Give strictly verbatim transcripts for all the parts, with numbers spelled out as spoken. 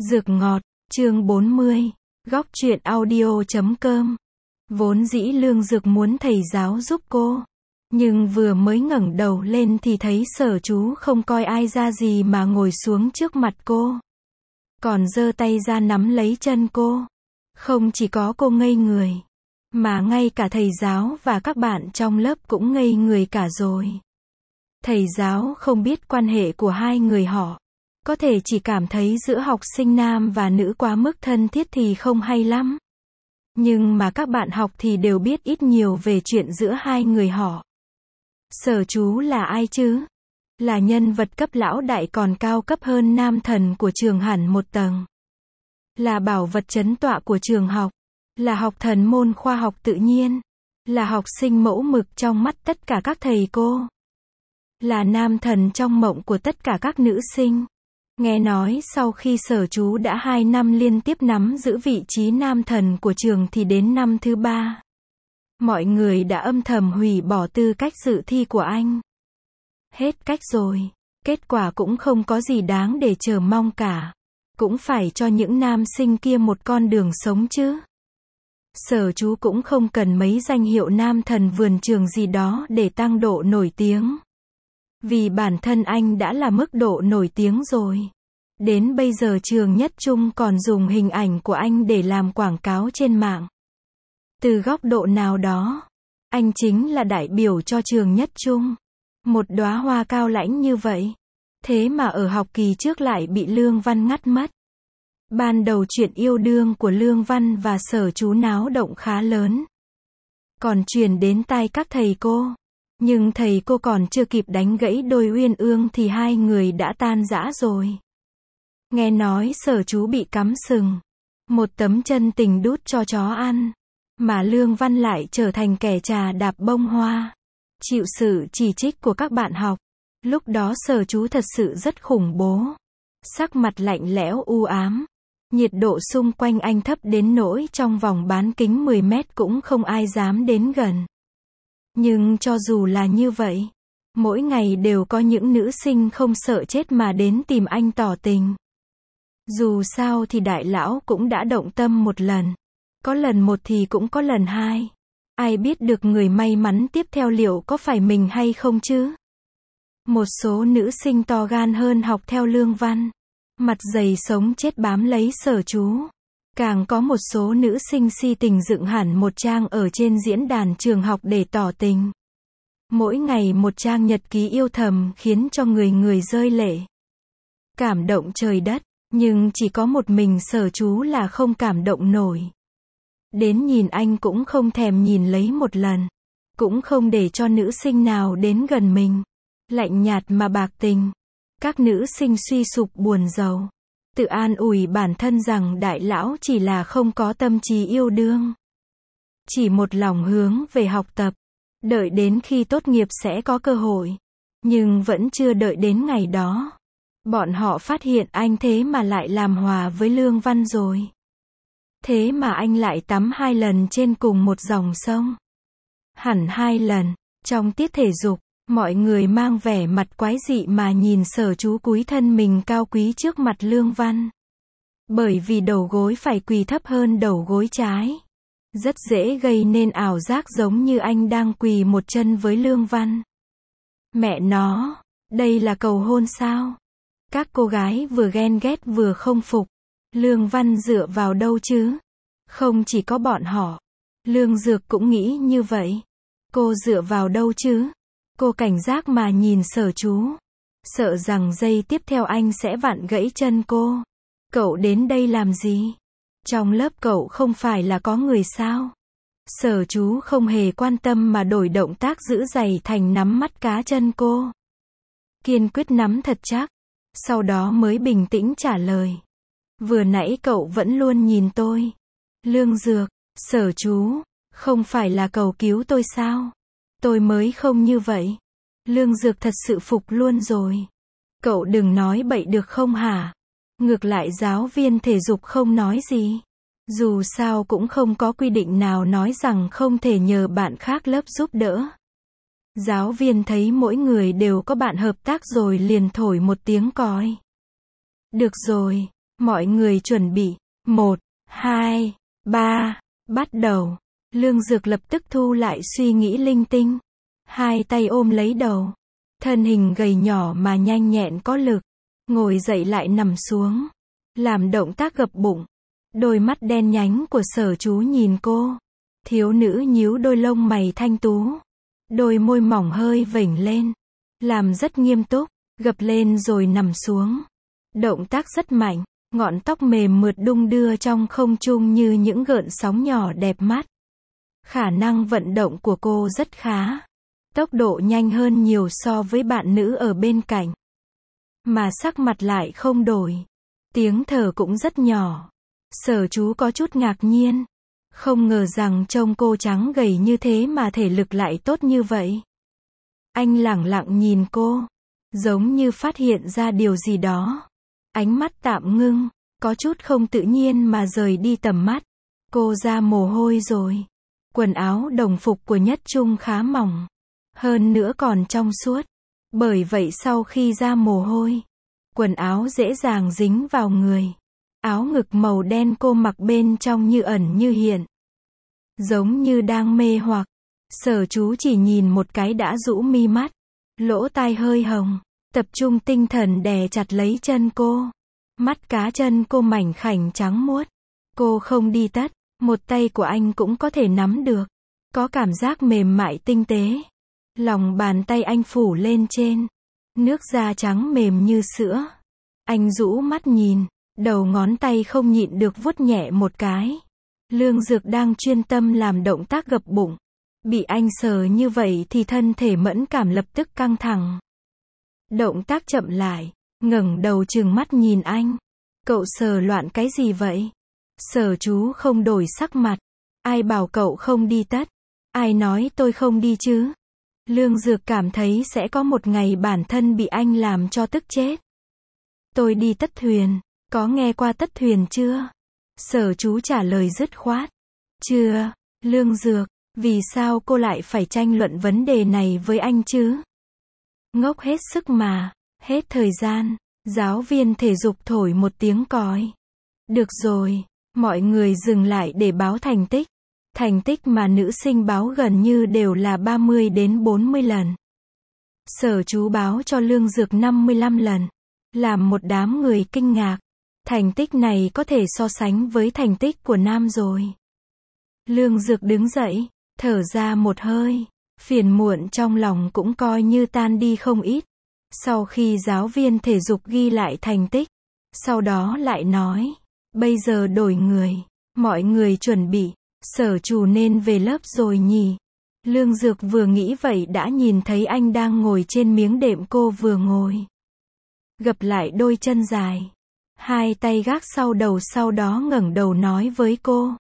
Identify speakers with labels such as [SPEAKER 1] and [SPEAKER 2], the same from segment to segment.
[SPEAKER 1] Dược ngọt, chương bốn mươi, góc truyện audio chấm com. Vốn dĩ Lương Dược muốn thầy giáo giúp cô. Nhưng vừa mới ngẩng đầu lên thì thấy Sở Chú không coi ai ra gì mà ngồi xuống trước mặt cô. Còn giơ tay ra nắm lấy chân cô. Không chỉ có cô ngây người, mà ngay cả thầy giáo và các bạn trong lớp cũng ngây người cả rồi. Thầy giáo không biết quan hệ của hai người họ. Có thể chỉ cảm thấy giữa học sinh nam và nữ quá mức thân thiết thì không hay lắm. Nhưng mà các bạn học thì đều biết ít nhiều về chuyện giữa hai người họ. Sở Chú là ai chứ? Là nhân vật cấp lão đại còn cao cấp hơn nam thần của trường hẳn một tầng. Là bảo vật trấn tọa của trường học. Là học thần môn khoa học tự nhiên. Là học sinh mẫu mực trong mắt tất cả các thầy cô. Là nam thần trong mộng của tất cả các nữ sinh. Nghe nói sau khi Sở Chú đã hai năm liên tiếp nắm giữ vị trí nam thần của trường thì đến năm thứ ba, mọi người đã âm thầm hủy bỏ tư cách dự thi của anh. Hết cách rồi. Kết quả cũng không có gì đáng để chờ mong cả. Cũng phải cho những nam sinh kia một con đường sống chứ. Sở Chú cũng không cần mấy danh hiệu nam thần vườn trường gì đó để tăng độ nổi tiếng. Vì bản thân anh đã là mức độ nổi tiếng rồi. Đến bây giờ trường Nhất Trung còn dùng hình ảnh của anh để làm quảng cáo trên mạng. Từ góc độ nào đó, anh chính là đại biểu cho trường Nhất Trung. Một đóa hoa cao lãnh như vậy. Thế mà ở học kỳ trước lại bị Lương Văn ngắt mất. Ban đầu chuyện yêu đương của Lương Văn và Sở Chú náo động khá lớn. Còn truyền đến tai các thầy cô. Nhưng thầy cô còn chưa kịp đánh gãy đôi uyên ương thì hai người đã tan rã rồi. Nghe nói Sở Chú bị cắm sừng. Một tấm chân tình đút cho chó ăn. Mà Lương Văn lại trở thành kẻ trà đạp bông hoa. Chịu sự chỉ trích của các bạn học. Lúc đó Sở Chú thật sự rất khủng bố. Sắc mặt lạnh lẽo u ám. Nhiệt độ xung quanh anh thấp đến nỗi trong vòng bán kính mười mét cũng không ai dám đến gần. Nhưng cho dù là như vậy, mỗi ngày đều có những nữ sinh không sợ chết mà đến tìm anh tỏ tình. Dù sao thì đại lão cũng đã động tâm một lần. Có lần một thì cũng có lần hai. Ai biết được người may mắn tiếp theo liệu có phải mình hay không chứ? Một số nữ sinh to gan hơn học theo Lương Văn. Mặt dày sống chết bám lấy Sở Chú. Càng có một số nữ sinh si tình dựng hẳn một trang ở trên diễn đàn trường học để tỏ tình. Mỗi ngày một trang nhật ký yêu thầm khiến cho người người rơi lệ. Cảm động trời đất, nhưng chỉ có một mình Sở Chú là không cảm động nổi. Đến nhìn anh cũng không thèm nhìn lấy một lần. Cũng không để cho nữ sinh nào đến gần mình. Lạnh nhạt mà bạc tình. Các nữ sinh suy sụp buồn rầu. Tự an ủi bản thân rằng đại lão chỉ là không có tâm trí yêu đương. Chỉ một lòng hướng về học tập. Đợi đến khi tốt nghiệp sẽ có cơ hội. Nhưng vẫn chưa đợi đến ngày đó. Bọn họ phát hiện anh thế mà lại làm hòa với Lương Văn rồi. Thế mà anh lại tắm hai lần trên cùng một dòng sông. Hẳn hai lần. Trong tiết thể dục, mọi người mang vẻ mặt quái dị mà nhìn Sở Chú cúi thân mình cao quý trước mặt Lương Văn. Bởi vì đầu gối phải quỳ thấp hơn đầu gối trái. Rất dễ gây nên ảo giác giống như anh đang quỳ một chân với Lương Văn. Mẹ nó, đây là cầu hôn sao? Các cô gái vừa ghen ghét vừa không phục. Lương Văn dựa vào đâu chứ? Không chỉ có bọn họ. Lương Dược cũng nghĩ như vậy. Cô dựa vào đâu chứ? Cô cảnh giác mà nhìn Sở Chú. Sợ rằng giây tiếp theo anh sẽ vặn gãy chân cô. Cậu đến đây làm gì? Trong lớp cậu không phải là có người sao? Sở Chú không hề quan tâm mà đổi động tác giữ giày thành nắm mắt cá chân cô. Kiên quyết nắm thật chắc. Sau đó mới bình tĩnh trả lời. Vừa nãy cậu vẫn luôn nhìn tôi. Lương Dược, Sở Chú, không phải là cầu cứu tôi sao? Tôi mới không như vậy. Lương Dược thật sự phục luôn rồi. Cậu đừng nói bậy được không hả? Ngược lại giáo viên thể dục không nói gì. Dù sao cũng không có quy định nào nói rằng không thể nhờ bạn khác lớp giúp đỡ. Giáo viên thấy mỗi người đều có bạn hợp tác rồi liền thổi một tiếng còi. Được rồi, Mọi người chuẩn bị. Một, hai, ba, bắt đầu. Lương Dược lập tức thu lại suy nghĩ linh tinh. Hai tay ôm lấy đầu. Thân hình gầy nhỏ mà nhanh nhẹn có lực. Ngồi dậy lại nằm xuống. Làm động tác gập bụng. Đôi mắt đen nhánh của Sở Chú nhìn cô. Thiếu nữ nhíu đôi lông mày thanh tú. Đôi môi mỏng hơi vểnh lên. Làm rất nghiêm túc. Gập lên rồi nằm xuống. Động tác rất mạnh. Ngọn tóc mềm mượt đung đưa trong không trung như những gợn sóng nhỏ đẹp mắt. Khả năng vận động của cô rất khá. Tốc độ nhanh hơn nhiều so với bạn nữ ở bên cạnh. Mà sắc mặt lại không đổi. Tiếng thở cũng rất nhỏ. Sở Chú có chút ngạc nhiên. Không ngờ rằng trông cô trắng gầy như thế mà thể lực lại tốt như vậy. Anh lẳng lặng nhìn cô. Giống như phát hiện ra điều gì đó. Ánh mắt tạm ngưng. Có chút không tự nhiên mà rời đi tầm mắt. Cô ra mồ hôi rồi. Quần áo đồng phục của Nhất Trung khá mỏng. Hơn nữa còn trong suốt. Bởi vậy sau khi ra mồ hôi, quần áo dễ dàng dính vào người. Áo ngực màu đen cô mặc bên trong như ẩn như hiện. Giống như đang mê hoặc. Sở Chú chỉ nhìn một cái đã rũ mi mắt. Lỗ tai hơi hồng. Tập trung tinh thần đè chặt lấy chân cô. Mắt cá chân cô mảnh khảnh trắng muốt. Cô không đi tất. Một tay của anh cũng có thể nắm được. Có cảm giác mềm mại tinh tế. Lòng bàn tay anh phủ lên trên. Nước da trắng mềm như sữa. Anh rũ mắt nhìn. Đầu ngón tay không nhịn được vuốt nhẹ một cái. Lương Dược đang chuyên tâm làm động tác gập bụng. Bị anh sờ như vậy thì thân thể mẫn cảm lập tức căng thẳng. Động tác chậm lại. Ngẩng đầu trừng mắt nhìn anh. Cậu sờ loạn cái gì vậy? Sở Chú không đổi sắc mặt. Ai bảo cậu không đi tất? Ai nói tôi không đi chứ? Lương Dược cảm thấy sẽ có một ngày bản thân bị anh làm cho tức chết. Tôi đi tất thuyền. Có nghe qua tất thuyền chưa? Sở Chú trả lời dứt khoát. Chưa. Lương Dược, vì sao cô lại phải tranh luận vấn đề này với anh chứ? Ngốc hết sức mà. Hết thời gian. Giáo viên thể dục thổi một tiếng còi. Được rồi. Mọi người dừng lại để báo thành tích. Thành tích mà nữ sinh báo gần như đều là ba mươi đến bốn mươi lần. Sở Chú báo cho Lương Dược năm mươi lăm lần. Làm một đám người kinh ngạc. Thành tích này có thể so sánh với thành tích của nam rồi. Lương Dược đứng dậy, thở ra một hơi. Phiền muộn trong lòng cũng coi như tan đi không ít. Sau khi giáo viên thể dục ghi lại thành tích, sau đó lại nói, bây giờ đổi người, mọi người chuẩn bị, Sở Chú nên về lớp rồi nhỉ. Lương Dược vừa nghĩ vậy đã nhìn thấy anh đang ngồi trên miếng đệm cô vừa ngồi. Gập lại đôi chân dài, hai tay gác sau đầu, sau đó ngẩng đầu nói với cô.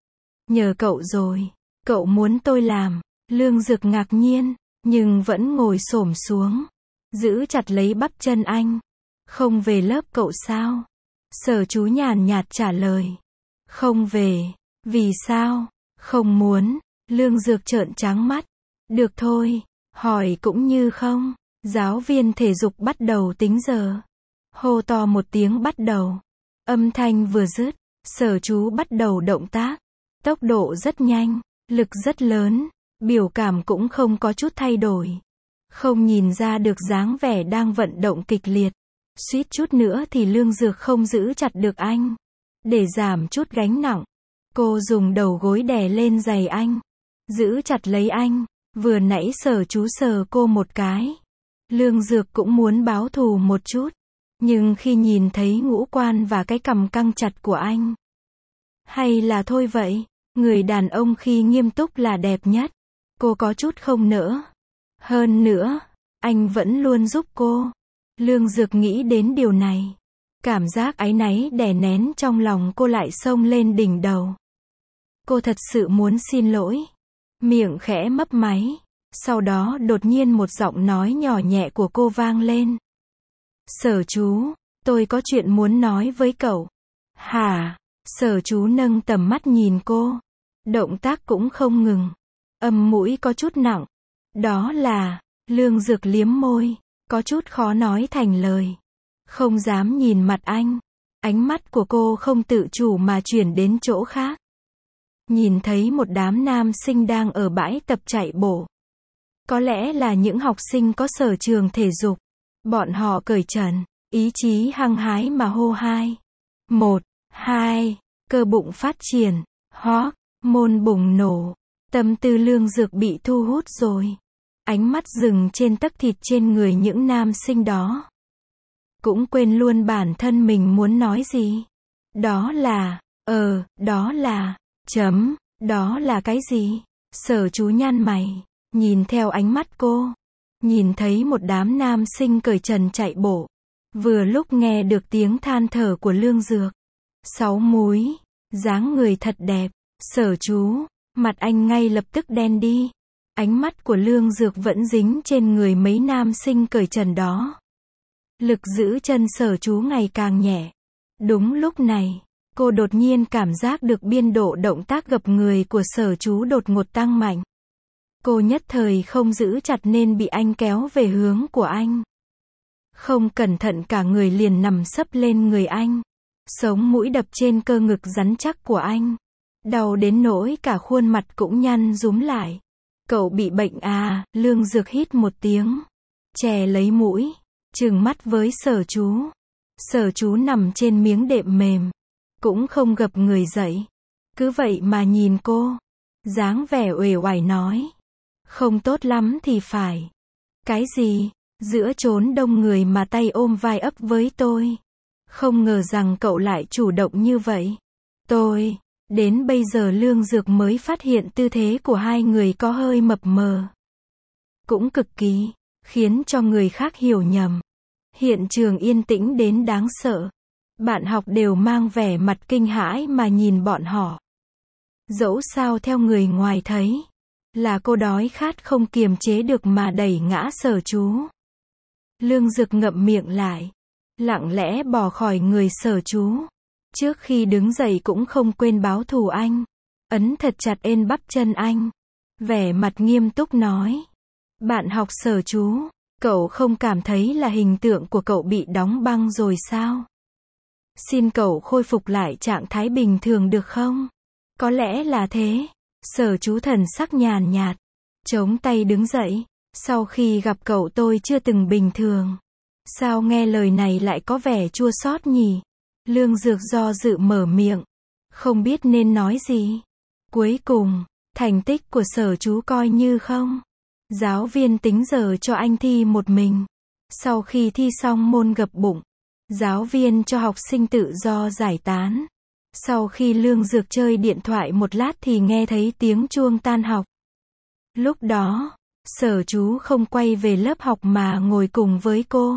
[SPEAKER 1] Nhờ cậu rồi, cậu muốn tôi làm. Lương Dược ngạc nhiên, nhưng vẫn ngồi xổm xuống, giữ chặt lấy bắp chân anh. Không về lớp cậu sao? Sở Chú nhàn nhạt trả lời. Không về. Vì sao? Không muốn. Lương Dược trợn trắng mắt. Được thôi, hỏi cũng như không. Giáo viên thể dục bắt đầu tính giờ. Hô to một tiếng bắt đầu. Âm thanh vừa dứt, Sở Chú bắt đầu động tác. Tốc độ rất nhanh, lực rất lớn, biểu cảm cũng không có chút thay đổi. Không nhìn ra được dáng vẻ đang vận động kịch liệt. Suýt chút nữa thì Lương Dược không giữ chặt được anh. Để giảm chút gánh nặng, cô dùng đầu gối đè lên giày anh. Giữ chặt lấy anh. Vừa nãy Sở Chú sờ cô một cái. Lương Dược cũng muốn báo thù một chút. Nhưng khi nhìn thấy ngũ quan và cái cằm căng chặt của anh. Hay là thôi vậy, người đàn ông khi nghiêm túc là đẹp nhất. Cô có chút không nỡ. Hơn nữa, anh vẫn luôn giúp cô. Lương Dược nghĩ đến điều này. Cảm giác áy náy đè nén trong lòng cô lại xông lên đỉnh đầu. Cô thật sự muốn xin lỗi. Miệng khẽ mấp máy. Sau đó đột nhiên một giọng nói nhỏ nhẹ của cô vang lên. Sở Chú, tôi có chuyện muốn nói với cậu. Hả? Sở Chú nâng tầm mắt nhìn cô. Động tác cũng không ngừng. Âm mũi có chút nặng. Đó là, Lương Dược liếm môi, có chút khó nói thành lời. Không dám nhìn mặt anh. Ánh mắt của cô không tự chủ mà chuyển đến chỗ khác. Nhìn thấy một đám nam sinh đang ở bãi tập chạy bộ. Có lẽ là những học sinh có sở trường thể dục. Bọn họ cởi trần, ý chí hăng hái mà hô hai. Một, hai, cơ bụng phát triển, hoác, môn bùng nổ. Tâm tư Lương Dược bị thu hút rồi. Ánh mắt dừng trên tấc thịt trên người những nam sinh đó. Cũng quên luôn bản thân mình muốn nói gì. Đó là, ờ, đó là, chấm, đó là cái gì? Sở Chú nhăn mày, nhìn theo ánh mắt cô. Nhìn thấy một đám nam sinh cởi trần chạy bộ. Vừa lúc nghe được tiếng than thở của Lương Dược. Sáu múi, dáng người thật đẹp. Sở Chú, mặt anh ngay lập tức đen đi. Ánh mắt của Lương Dược vẫn dính trên người mấy nam sinh cởi trần đó. Lực giữ chân Sở Chú ngày càng nhẹ. Đúng lúc này, cô đột nhiên cảm giác được biên độ động tác gập người của Sở Chú đột ngột tăng mạnh. Cô nhất thời không giữ chặt nên bị anh kéo về hướng của anh. Không cẩn thận cả người liền nằm sấp lên người anh. Sống mũi đập trên cơ ngực rắn chắc của anh. Đau đến nỗi cả khuôn mặt cũng nhăn rúm lại. Cậu bị bệnh à? Lương Dược hít một tiếng. Chè lấy mũi. Trừng mắt với Sở Chú. Sở Chú nằm trên miếng đệm mềm. Cũng không gập người dậy. Cứ vậy mà nhìn cô. Dáng vẻ uể oải nói. Không tốt lắm thì phải. Cái gì? Giữa chốn đông người mà tay ôm vai ấp với tôi. Không ngờ rằng cậu lại chủ động như vậy. Tôi, đến bây giờ Lương Dược mới phát hiện tư thế của hai người có hơi mập mờ. Cũng cực kỳ, khiến cho người khác hiểu nhầm. Hiện trường yên tĩnh đến đáng sợ. Bạn học đều mang vẻ mặt kinh hãi mà nhìn bọn họ. Dẫu sao theo người ngoài thấy, là cô đói khát không kiềm chế được mà đẩy ngã Sở Chú. Lương Dược ngậm miệng lại, lặng lẽ bỏ khỏi người Sở Chú. Trước khi đứng dậy cũng không quên báo thù anh. Ấn thật chặt ên bắp chân anh. Vẻ mặt nghiêm túc nói. Bạn học Sở Chú, cậu không cảm thấy là hình tượng của cậu bị đóng băng rồi sao? Xin cậu khôi phục lại trạng thái bình thường được không? Có lẽ là thế. Sở Chú thần sắc nhàn nhạt, chống tay đứng dậy. Sau khi gặp cậu tôi chưa từng bình thường. Sao nghe lời này lại có vẻ chua xót nhỉ? Lương Dược do dự mở miệng. Không biết nên nói gì. Cuối cùng, thành tích của Sở Chú coi như không. Giáo viên tính giờ cho anh thi một mình. Sau khi thi xong môn gập bụng, giáo viên cho học sinh tự do giải tán. Sau khi Lương Dược chơi điện thoại một lát thì nghe thấy tiếng chuông tan học. Lúc đó, Sở Chú không quay về lớp học mà ngồi cùng với cô.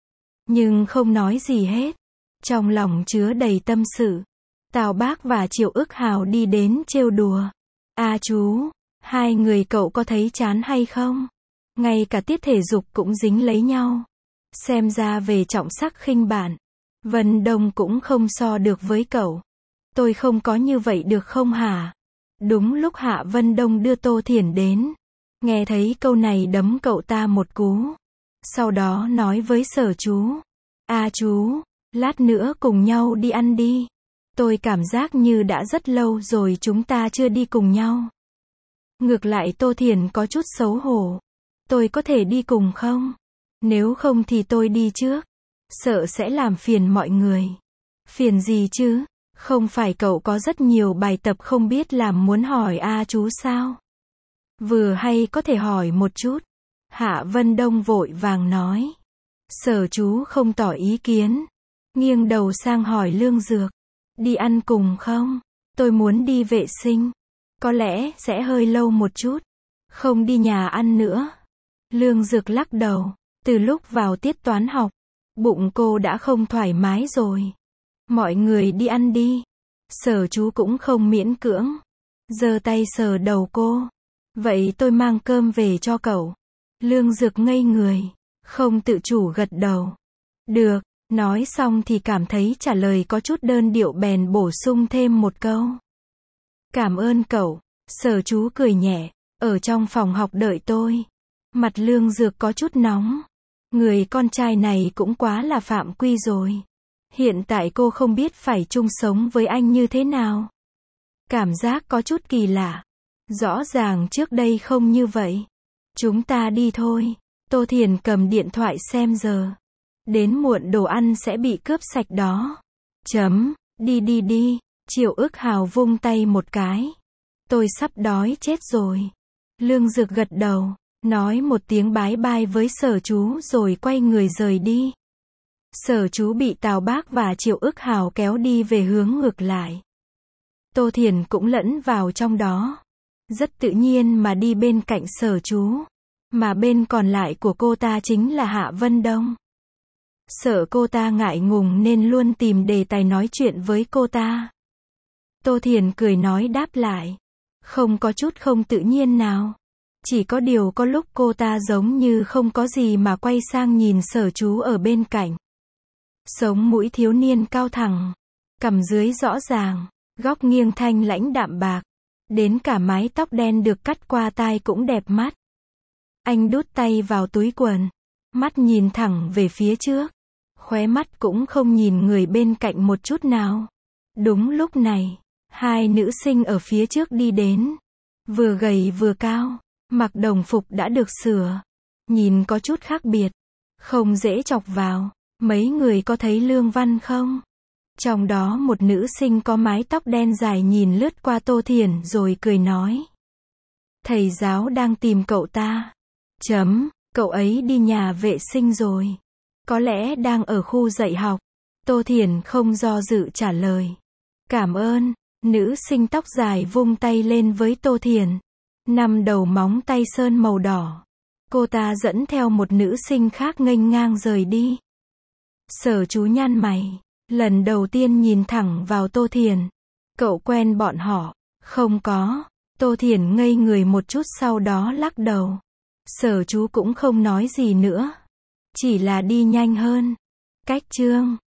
[SPEAKER 1] Nhưng không nói gì hết. Trong lòng chứa đầy tâm sự. Tào Bác và Triệu Ức Hào đi đến trêu đùa. À chú, hai người cậu có thấy chán hay không? Ngay cả tiết thể dục cũng dính lấy nhau. Xem ra về trọng sắc khinh bạn. Vân Đông cũng không so được với cậu. Tôi không có như vậy được không hả? Đúng lúc Hạ Vân Đông đưa Tô Thiển đến. Nghe thấy câu này đấm cậu ta một cú. Sau đó nói với Sở Chú. À chú, lát nữa cùng nhau đi ăn đi. Tôi cảm giác như đã rất lâu rồi chúng ta chưa đi cùng nhau. Ngược lại Tô Thiển có chút xấu hổ. Tôi có thể đi cùng không? Nếu không thì tôi đi trước. Sợ sẽ làm phiền mọi người. Phiền gì chứ? Không phải cậu có rất nhiều bài tập không biết làm muốn hỏi a chú sao? Vừa hay có thể hỏi một chút. Hạ Vân Đông vội vàng nói. Sở Chú không tỏ ý kiến. Nghiêng đầu sang hỏi Lương Dược. Đi ăn cùng không? Tôi muốn đi vệ sinh. Có lẽ sẽ hơi lâu một chút. Không đi nhà ăn nữa. Lương Dược lắc đầu. Từ lúc vào tiết toán học, bụng cô đã không thoải mái rồi. Mọi người đi ăn đi. Sở Chú cũng không miễn cưỡng. Giơ tay sờ đầu cô. Vậy tôi mang cơm về cho cậu. Lương Dược ngây người. Không tự chủ gật đầu. Được. Nói xong thì cảm thấy trả lời có chút đơn điệu bèn bổ sung thêm một câu. Cảm ơn cậu. Sở Chú cười nhẹ. Ở trong phòng học đợi tôi. Mặt Lương Dược có chút nóng. Người con trai này cũng quá là phạm quy rồi. Hiện tại cô không biết phải chung sống với anh như thế nào. Cảm giác có chút kỳ lạ. Rõ ràng trước đây không như vậy. Chúng ta đi thôi. Tô Thiền cầm điện thoại xem giờ. Đến muộn đồ ăn sẽ bị cướp sạch đó. Chấm, đi đi đi. Triệu Ước Hào vung tay một cái. Tôi sắp đói chết rồi. Lương Dực gật đầu, nói một tiếng bái bai với Sở Chú rồi quay người rời đi. Sở Chú bị Tào Bác và Triệu Ước Hào kéo đi về hướng ngược lại. Tô Thiền cũng lẫn vào trong đó. Rất tự nhiên mà đi bên cạnh Sở Chú. Mà bên còn lại của cô ta chính là Hạ Vân Đông. Sợ cô ta ngại ngùng nên luôn tìm đề tài nói chuyện với cô ta. Tô Thiền cười nói đáp lại. Không có chút không tự nhiên nào. Chỉ có điều có lúc cô ta giống như không có gì mà quay sang nhìn Sở Chú ở bên cạnh. Sống mũi thiếu niên cao thẳng. Cằm dưới rõ ràng. Góc nghiêng thanh lãnh đạm bạc. Đến cả mái tóc đen được cắt qua tai cũng đẹp mắt. Anh đút tay vào túi quần. Mắt nhìn thẳng về phía trước. Khóe mắt cũng không nhìn người bên cạnh một chút nào. Đúng lúc này, hai nữ sinh ở phía trước đi đến. Vừa gầy vừa cao. Mặc đồng phục đã được sửa. Nhìn có chút khác biệt. Không dễ chọc vào. Mấy người có thấy Lương Văn không? Trong đó một nữ sinh có mái tóc đen dài nhìn lướt qua Tô Thiền rồi cười nói. Thầy giáo đang tìm cậu ta. Chấm, cậu ấy đi nhà vệ sinh rồi. Có lẽ đang ở khu dạy học. Tô Thiền không do dự trả lời. Cảm ơn. Nữ sinh tóc dài vung tay lên với Tô Thiền. Năm đầu móng tay sơn màu đỏ. Cô ta dẫn theo một nữ sinh khác nghênh ngang rời đi. Sở Chú nhăn mày. Lần đầu tiên nhìn thẳng vào Tô Thiền. Cậu quen bọn họ? Không có. Tô Thiền ngây người một chút sau đó lắc đầu. Sở Chú cũng không nói gì nữa. Chỉ là đi nhanh hơn. Cách chương